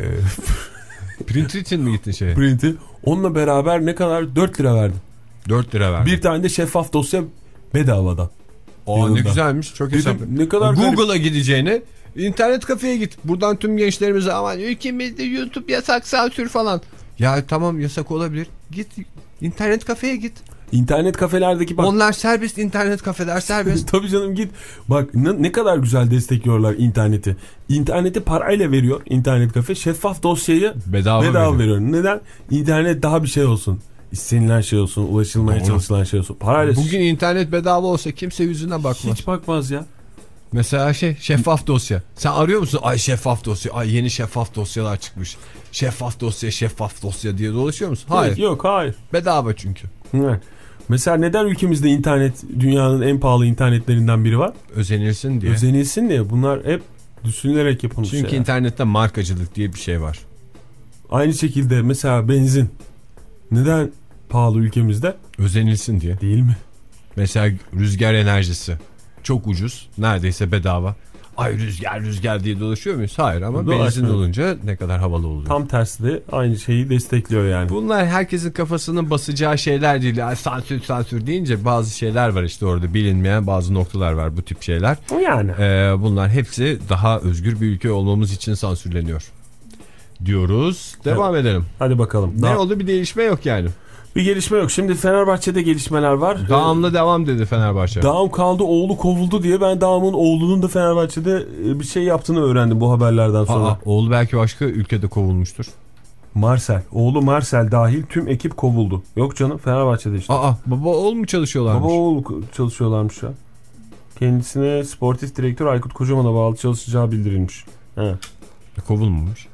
printer için mi gittin şeye? Printer. Onunla beraber ne kadar? dört lira verdim. dört lira verdim. Bir tane de şeffaf dosya bedavadan. Aa, ne güzelmiş. Çok hesaplı. Ne kadar Google'a gideceğine internet kafeye git. Buradan tüm gençlerimize aman ülkemizde YouTube yasak, sansür falan. Ya tamam, yasak olabilir. Git internet kafeye git. İnternet kafelerdeki bak. Onlar serbest, internet kafeler serbest. Tabii canım, git. Bak ne, ne kadar güzel destekliyorlar interneti. İnterneti parayla veriyor internet kafe. Şeffaf dosyayı bedava, bedava veriyor. veriyor. Neden? İnternet daha bir şey olsun. istenilen şey olsun, ulaşılmaya Doğru. çalışılan şey olsun. Parayla Bugün internet bedava olsa kimse yüzüne bakmaz. hiç bakmaz ya. Mesela şey şeffaf dosya. Sen arıyor musun? Ay şeffaf dosya. Ay yeni şeffaf dosyalar çıkmış. Şeffaf dosya, şeffaf dosya diye dolaşıyor musun? Hayır. Evet, yok hayır. Bedava çünkü. Evet. Mesela neden ülkemizde internet dünyanın en pahalı internetlerinden biri var? Özenilsin diye. Özenilsin diye. Bunlar hep düşünülerek yapılmış Çünkü şeyler. internette markacılık diye bir şey var. Aynı şekilde mesela benzin neden pahalı ülkemizde? Özenilsin diye. Değil mi? Mesela rüzgar enerjisi. Çok ucuz. Neredeyse bedava. Ay rüzgar rüzgar diye dolaşıyor muyuz? Hayır ama benzin Dolaşmıyor. olunca ne kadar havalı oluyor. Tam tersi de aynı şeyi destekliyor yani. Bunlar herkesin kafasının basacağı şeyler değil. Ay, sansür sansür deyince bazı şeyler var işte orada bilinmeyen bazı noktalar var bu tip şeyler. Yani. Ee, bunlar hepsi daha özgür bir ülke olmamız için sansürleniyor. Diyoruz. Devam evet. edelim. Hadi bakalım. Ne Daha... oldu bir değişme yok yani. Bir gelişme yok. Şimdi Fenerbahçe'de gelişmeler var. Dağımla ee, devam dedi Fenerbahçe. Dağım kaldı, oğlu kovuldu diye ben Dağım'ın oğlunun da Fenerbahçe'de bir şey yaptığını öğrendim bu haberlerden sonra. Aa, oğlu belki başka ülkede kovulmuştur. Marcel. Oğlu Marcel dahil tüm ekip kovuldu. Yok canım Fenerbahçe'de işte. Aa, baba oğul mu çalışıyorlarmış? Baba oğul çalışıyorlarmış ya. Kendisine sportif direktör Aykut Kocaman'a bağlı çalışacağı bildirilmiş. He. E, kovulmamış.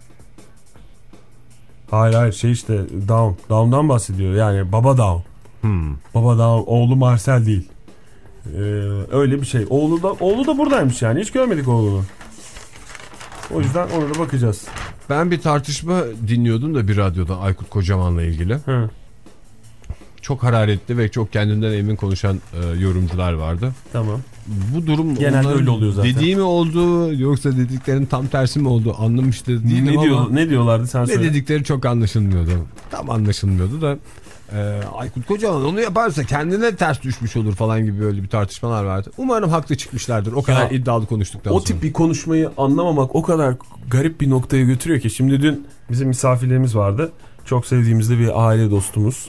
Hayır hayır şey işte Daum. Daum'dan bahsediyor yani baba Daum. Hmm. Baba Daum oğlu Marcel değil. Ee, öyle bir şey. Oğlu da oğlu da buradaymış yani hiç görmedik oğlunu. O yüzden ona da bakacağız. Ben bir tartışma dinliyordum da bir radyoda Aykut Kocaman'la ilgili. Hı. Çok hararetli ve çok kendinden emin konuşan e, yorumcular vardı. Tamam. Bu durum genelde öyle oluyor zaten. Dediği mi oldu yoksa dediklerinin tam tersi mi oldu anlamıştı değilim ne ama diyor, ne diyorlardı sen ne söyle. dedikleri çok anlaşılmıyordu. Tam anlaşılmıyordu da e, Aykut Kocaman onu yaparsa kendine ters düşmüş olur falan gibi böyle bir tartışmalar vardı. Umarım haklı çıkmışlardır. O kadar ya, iddialı konuştuktan o sonra. O tip bir konuşmayı anlamamak o kadar garip bir noktaya götürüyor ki. Şimdi dün bizim misafirlerimiz vardı. Çok sevdiğimizde bir aile dostumuz.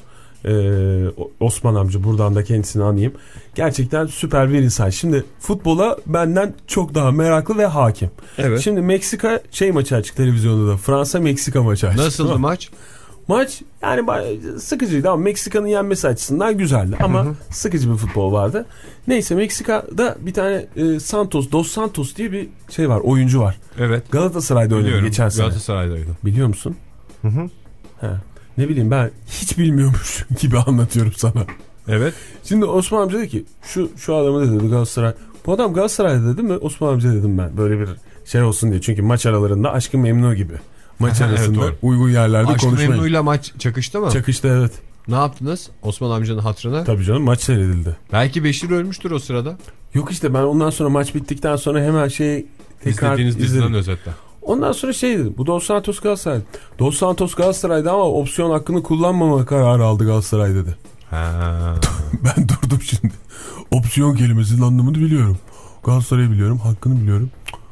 Ee, Osman amca buradan da kendisini anayım. Gerçekten süper bir insan. Şimdi futbola benden çok daha meraklı ve hakim. Evet. Şimdi Meksika şey maçı açık televizyonda da. Fransa Meksika maçı açık. Nasıldı maç? Maç yani sıkıcıydı ama Meksika'nın yenmesi açısından güzeldi. Ama hı hı. sıkıcı bir futbol vardı. Neyse Meksika'da bir tane e, Santos, Dos Santos diye bir şey var. Oyuncu var. Evet. Galatasaray'da oynadı geçen sene. Galatasaray'daydı. Biliyor musun? Hı hı. He. Ne bileyim ben hiç bilmiyormuş gibi anlatıyorum sana. Evet. Şimdi Osman amca dedi ki şu şu adamı dedi Galatasaray. Bu adam Galatasaray'da dedi mi? Osman amca dedim ben. Böyle bir şey olsun diye. Çünkü maç aralarında Aşk-ı Memnu gibi. Maç arasında evet, uygun yerlerde Aşk-ı konuşmayın. Aşk-ı Memnu'yla maç çakıştı mı? Çakıştı evet. Ne yaptınız Osman amcanın hatırına? Tabii canım maç seyredildi. Belki Beşir ölmüştür o sırada. Yok işte ben ondan sonra maç bittikten sonra hemen şey tekrar İzlediğiniz diziden özetle. Ondan sonra şey dedim. Bu Dos Santos Galatasaray. Dos Santos Galatasaray'da ama opsiyon hakkını kullanmama kararı aldı Galatasaray dedi. Ha. Ben durdum şimdi. Opsiyon kelimesinin anlamını biliyorum. Galatasaray'ı biliyorum. Hakkını biliyorum.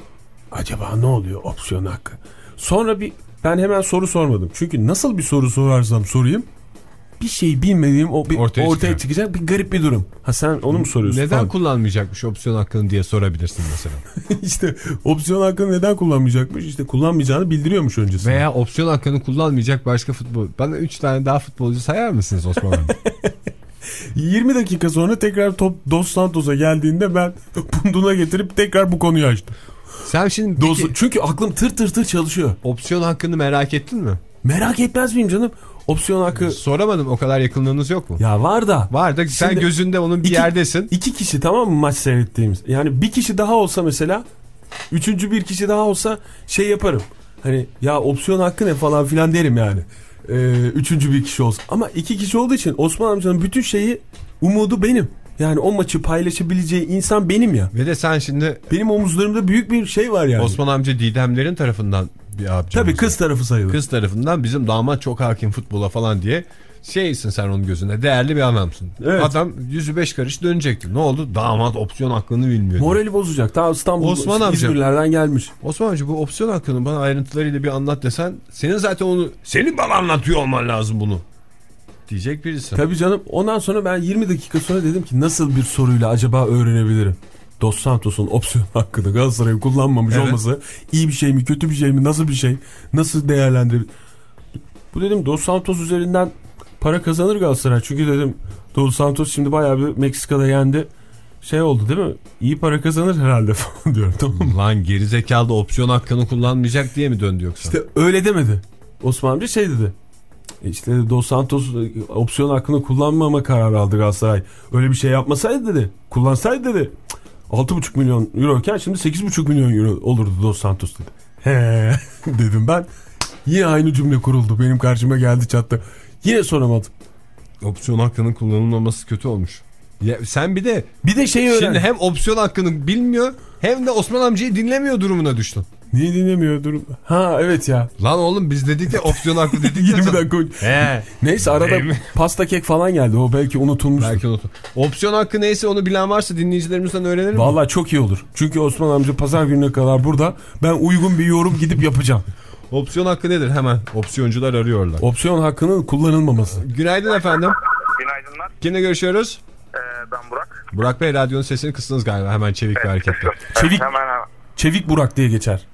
Acaba ne oluyor opsiyon hakkı? Sonra bir ben hemen soru sormadım. Çünkü nasıl bir soru sorarsam sorayım bir şey bilmediğim o bir ortaya, ortaya çıkacak bir garip bir durum. Ha sen onu mu soruyorsun? Neden falan? Kullanmayacakmış opsiyon hakkını diye sorabilirsin mesela. İşte opsiyon hakkını neden kullanmayacakmış? İşte kullanmayacağını bildiriyormuş öncesinde. Veya opsiyon hakkını kullanmayacak başka futbol. Bana üç tane daha futbolcu sayar mısınız Osman abi? yirmi dakika sonra tekrar top Dos Santos'a geldiğinde ben punduna getirip tekrar bu konuyu açtım. Sen şimdi Dos, çünkü aklım tır tır tır çalışıyor. Opsiyon hakkını merak ettin mi? Merak etmez miyim canım? Opsiyon hakkı... Soramadım, o kadar yakınlığınız yok mu? Ya var da. Var da sen gözünde onun bir iki, yerdesin. İki kişi tamam mı maç seyrettiğimiz? Yani bir kişi daha olsa mesela, üçüncü bir kişi daha olsa şey yaparım. Hani ya opsiyon hakkı ne falan filan derim yani. Ee, üçüncü bir kişi olsa. Ama iki kişi olduğu için Osman amcanın bütün şeyi, umudu benim. Yani o maçı paylaşabileceği insan benim ya. Ve de sen şimdi... Benim omuzlarımda büyük bir şey var yani. Osman amca Didemlerin tarafından bir abicim. Tabii kız tarafı sayılır. Kız tarafından bizim damat çok hakim futbola falan diye şeysin sen onun gözünde. Değerli bir adamsın. Evet. Adam yüzü beş karış dönecekti. Ne oldu? Damat opsiyon hakkını bilmiyor. Morali bozacak. Ta İstanbul, Osman amca, İzmirlerden gelmiş. Osman amca bu opsiyon hakkını bana ayrıntılarıyla bir anlat desen, senin zaten onu, senin bana anlatıyor olman lazım bunu diyecek birisi. Tabii canım. Ondan sonra ben yirmi dakika sonra dedim ki nasıl bir soruyla acaba öğrenebilirim? Dos Santos'un opsiyon hakkını Galatasaray'ın kullanmamış evet. olması iyi bir şey mi, kötü bir şey mi, nasıl bir şey, nasıl değerlendirebilir? Bu dedim Dos Santos üzerinden para kazanır Galatasaray. Çünkü dedim Dos Santos şimdi bayağı bir Meksika'da yendi. Şey oldu değil mi? İyi para kazanır herhalde falan diyorum. Tamam. Lan gerizekalı da opsiyon hakkını kullanmayacak diye mi döndü yoksa? İşte öyle demedi. Osman amca şey dedi. İşte Dos Santos opsiyon hakkını kullanmama kararı aldı Galatasaray. Öyle bir şey yapmasaydı dedi. Kullansaydı dedi. altı buçuk milyon euroyken şimdi sekiz buçuk milyon euro olurdu Dos Santos dedi. He dedim ben. Yine aynı cümle kuruldu. Benim karşıma geldi çattı. Yine soramadım. Opsiyon hakkının kullanılmaması kötü olmuş. Ya sen bir de bir de şeyi öğren. Şimdi hem opsiyon hakkını bilmiyor hem de Osman amcayı dinlemiyor durumuna düştün. Niye dinlemiyor durum? Ha evet ya. Lan oğlum biz dedik ya opsiyon hakkı dedik ya. yirmi dakika. He. Neyse arada pasta kek falan geldi. O belki unutulmuştur. Belki unutulmuş. Opsiyon hakkı neyse onu bilen varsa dinleyicilerimizden öğrenelim mi? Vallahi çok iyi olur. Çünkü Osman amca pazar gününe kadar burada. Ben uygun bir yorum gidip yapacağım. Opsiyon hakkı nedir? Hemen opsiyoncular arıyorlar. Opsiyon hakkının kullanılmaması. Günaydın efendim. Günaydınlar. Kimle görüşüyoruz? Ee, ben Burak. Burak Bey, radyonun sesini kıstınız galiba. Hemen çevik bir hareketle. Çevik, hemen hemen. Çevik Burak diye geçer.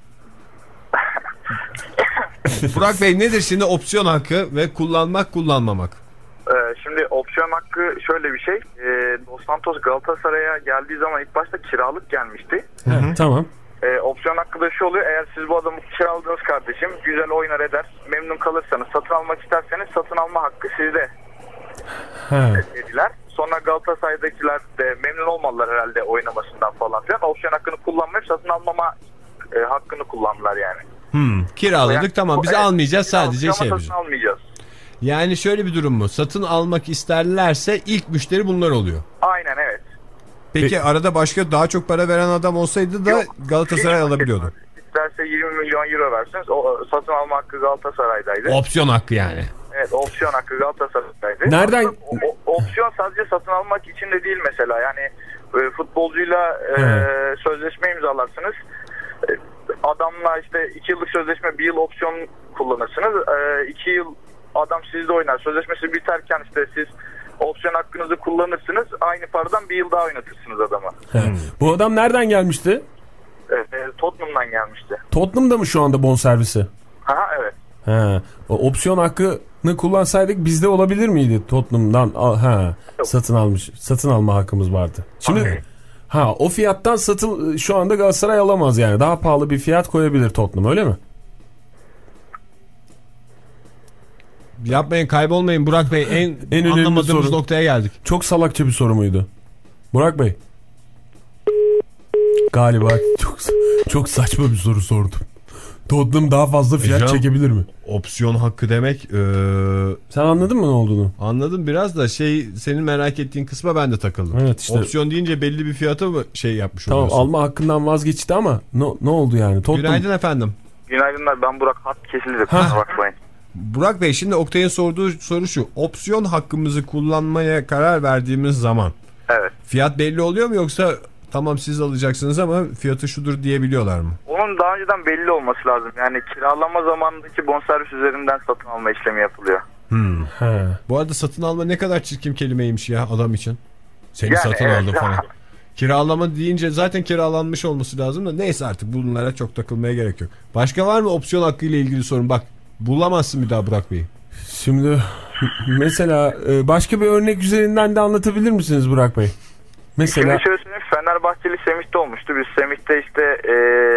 Burak Bey, nedir şimdi opsiyon hakkı ve kullanmak kullanmamak? Ee, şimdi opsiyon hakkı şöyle bir şey. Ee, Dos Santos Galatasaray'a geldiği zaman ilk başta kiralık gelmişti. Hı hı. Tamam. Ee, opsiyon hakkı da şu oluyor. Eğer siz bu adamı kiraladınız kardeşim, güzel oynar eder, memnun kalırsanız, satın almak isterseniz satın alma hakkı sizde He. dediler. Sonra Galatasaray'dakiler de memnun olmadılar herhalde oynamasından falan filan. Opsiyon hakkını kullanmayıp satın almama e, hakkını kullandılar yani. Hmm, kiraladık Yani, tamam biz evet, almayacağız biz sadece alacağız şey ama yapacağız. satın almayacağız. Yani şöyle bir durum mu? Satın almak isterlerse ilk müşteri bunlar oluyor. Aynen evet. Peki Pe arada başka daha çok para veren adam olsaydı da Yok, Galatasaray alabiliyordu. İsterse yirmi milyon euro versiniz. O satın alma hakkı Galatasaray'daydı. Opsiyon hakkı yani. Evet, opsiyon hakkı Galatasaray'daydı. Nereden? O, o, opsiyon sadece satın almak için de değil mesela. Yani e, futbolcuyla e, sözleşme imzalarsınız. E, adamla işte iki yıllık sözleşme, bir yıl opsiyon kullanırsınız. E, iki yıl adam sizde oynar. Sözleşmesi biterken işte siz opsiyon hakkınızı kullanırsınız. Aynı paradan bir yıl daha oynatırsınız adama. Hmm. Bu adam nereden gelmişti? E, e, Tottenham'dan gelmişti. Tottenham'da mı şu anda bonservisi? Ha evet. He. O opsiyon hakkını kullansaydık bizde olabilir miydi Tottenham'dan? Ha, satın almış. Satın alma hakkımız vardı. Şimdi okay. Ha o fiyattan satın şu anda Galatasaray alamaz yani. Daha pahalı bir fiyat koyabilir Tottenham, öyle mi? Yapmayın, kaybolmayın Burak Bey. En, en anlamadığımız soru. Noktaya geldik. Çok salakça bir soru muydu? Burak Bey. Galiba çok çok saçma bir soru sordum. Tottenham daha fazla fiyat Ecem, çekebilir mi? Opsiyon hakkı demek. Ee... Sen anladın mı ne olduğunu? Anladım biraz da şey, senin merak ettiğin kısma ben de takıldım. Evet işte. Opsiyon deyince belli bir fiyata mı şey yapmış tamam, oluyorsun? Tamam, alma hakkından vazgeçti ama ne, ne oldu yani? Tottenham... Günaydın efendim. Günaydınlar, ben Burak, hat kesildi. Kusura bakmayın. Burak Bey, şimdi Oktay'ın sorduğu soru şu. Opsiyon hakkımızı kullanmaya karar verdiğimiz zaman evet. Fiyat belli oluyor mu, yoksa tamam siz alacaksınız ama fiyatı şudur diyebiliyorlar mı? Onun daha önceden belli olması lazım. Yani kiralama zamanındaki bonservis üzerinden satın alma işlemi yapılıyor. Hmm. He. Bu arada satın alma ne kadar çirkin kelimeymiş ya adam için. Seni yani, satın evet. aldım falan. Kiralama deyince zaten kiralanmış olması lazım da neyse, artık bunlara çok takılmaya gerek yok. Başka var mı opsiyon hakkı ile ilgili sorun? Bak, bulamazsın bir daha Burak Bey. Şimdi mesela başka bir örnek üzerinden de anlatabilir misiniz Burak Bey? Mesela... Şimdi şöyle söyleyeyim, Fenerbahçeli Semih'te olmuştu. Biz Semih'te işte e,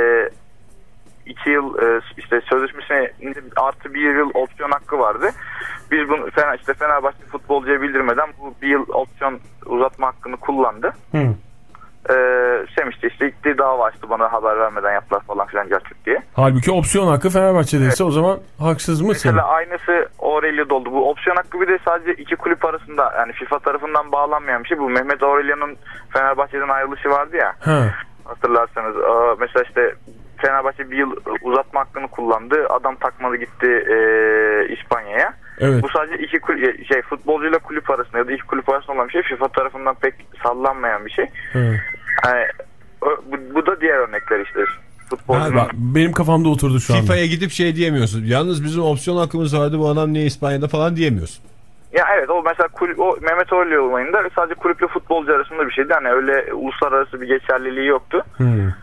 iki yıl e, işte sözleşmesine artı bir yıl opsiyon hakkı vardı. Biz bunu Fener, işte Fenerbahçe futbolcuya bildirmeden bu bir yıl opsiyon uzatma hakkını kullandı. Hı. E, Semih'te işte gitti, dava açtı, bana haber vermeden yaptılar falan filan gerçek diye. Halbuki opsiyon hakkı Fenerbahçe'deyse evet. O zaman haksız mı? Mesela senin? Aynısı Aurelio'da oldu. Bu opsiyon hakkı bir de sadece iki kulüp arasında, yani FIFA tarafından bağlanmayan bir şey. Bu Mehmet Aurelio'nun Fenerbahçe'den ayrılışı vardı ya. He. Hatırlarsanız mesela işte Fenerbahçe bir yıl uzatma hakkını kullandı. Adam takmadı, gitti e, İspanya'ya. Evet. Bu sadece iki kulüp, şey, futbolcuyla kulüp arasında ya da iki kulüp arasında olan bir şey. FIFA tarafından pek sallanmayan bir şey. Yani, bu, bu da diğer örnekler işte. Ha, benim kafamda oturdu şu anda. FIFA'ya gidip şey diyemiyorsun. Yalnız bizim opsiyon hakkımız vardı, bu adam niye İspanya'da falan diyemiyorsun. Ya evet, o mesela kulüp, o Mehmet Aurelio olayında sadece kulüple futbolcu arasında bir şeydi. Hani öyle uluslararası bir geçerliliği yoktu. Hmm.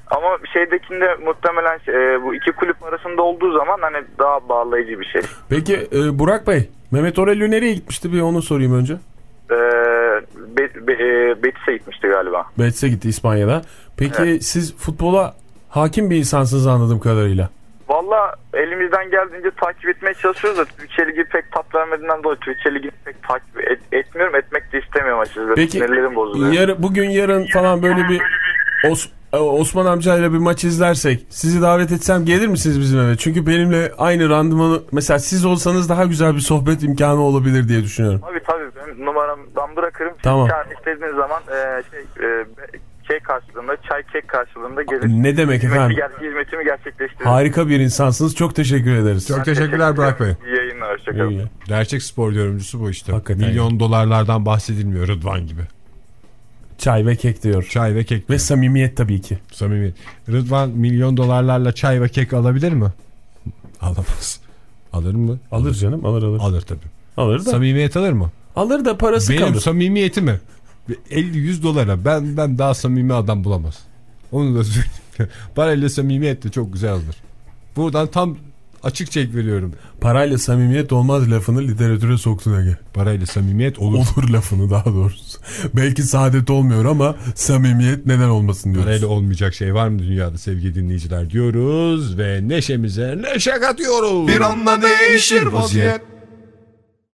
Ama şeydekinde muhtemelen e, bu iki kulüp arasında olduğu zaman hani daha bağlayıcı bir şey. Peki e, Burak Bey, Mehmet Aurelio nereye gitmişti, bir onu sorayım önce. Ee, Be- Be- e, Betis'e gitmişti galiba. Betis'e gitti, İspanya'da. Peki Evet. siz futbola hakim bir insansınız anladığım kadarıyla. Valla elimizden geldiğince takip etmeye çalışıyoruz da Türkiye Ligi pek tat vermediğinden dolayı Türkiye Ligi'ni pek takip et, etmiyorum. Etmek de istemiyorum açıkçası. Peki Sinirlerim bozuluyor. Yarı, bugün yarın falan böyle bir Os, Osman amcayla bir maç izlersek sizi davet etsem gelir misiniz bizim eve? Çünkü benimle aynı randımanı, mesela siz olsanız daha güzel bir sohbet imkanı olabilir diye düşünüyorum. Tabii tabii ben numaramdan bırakırım. Tamam. Yani istediğiniz zaman e, şey, e, şey karşılığında, çay kek karşılığında gelir. Ne demek efendim? Hizmetimi, hizmetimi gerçekleştiririm. Harika bir insansınız. Çok teşekkür ederiz. Çok teşekkürler Burak Bey. İyi yayınlar. Hoşçakalın. İyi. Gerçek spor yorumcusu bu işte. Hakikaten Milyon yani. dolarlardan bahsedilmiyor Rıdvan gibi. Çay ve kek diyor. Çay ve kek. Ve samimiyet tabii ki. Samimi. Rıdvan milyon dolarlarla çay ve kek alabilir mi? Alamaz. Alır mı? Alır canım, alır alır. Alır tabii. Alır da. Samimiyet alır mı? Alır da parası Benim kalır. samimiyetimi elli yüz dolara ben ben daha samimi adam bulamaz. Onu da söyleyeyim. Parayla samimiyet de çok güzel alır. Buradan tam açık çek veriyorum. Parayla samimiyet olmaz lafını literatüre soktun Ege. Parayla samimiyet olur. Olur lafını daha doğrusu. Belki saadet olmuyor ama samimiyet neden olmasın diyoruz. Parayla olmayacak şey var mı dünyada sevgili dinleyiciler diyoruz ve neşemize neşe katıyoruz. Bir anda değişir vaziyet.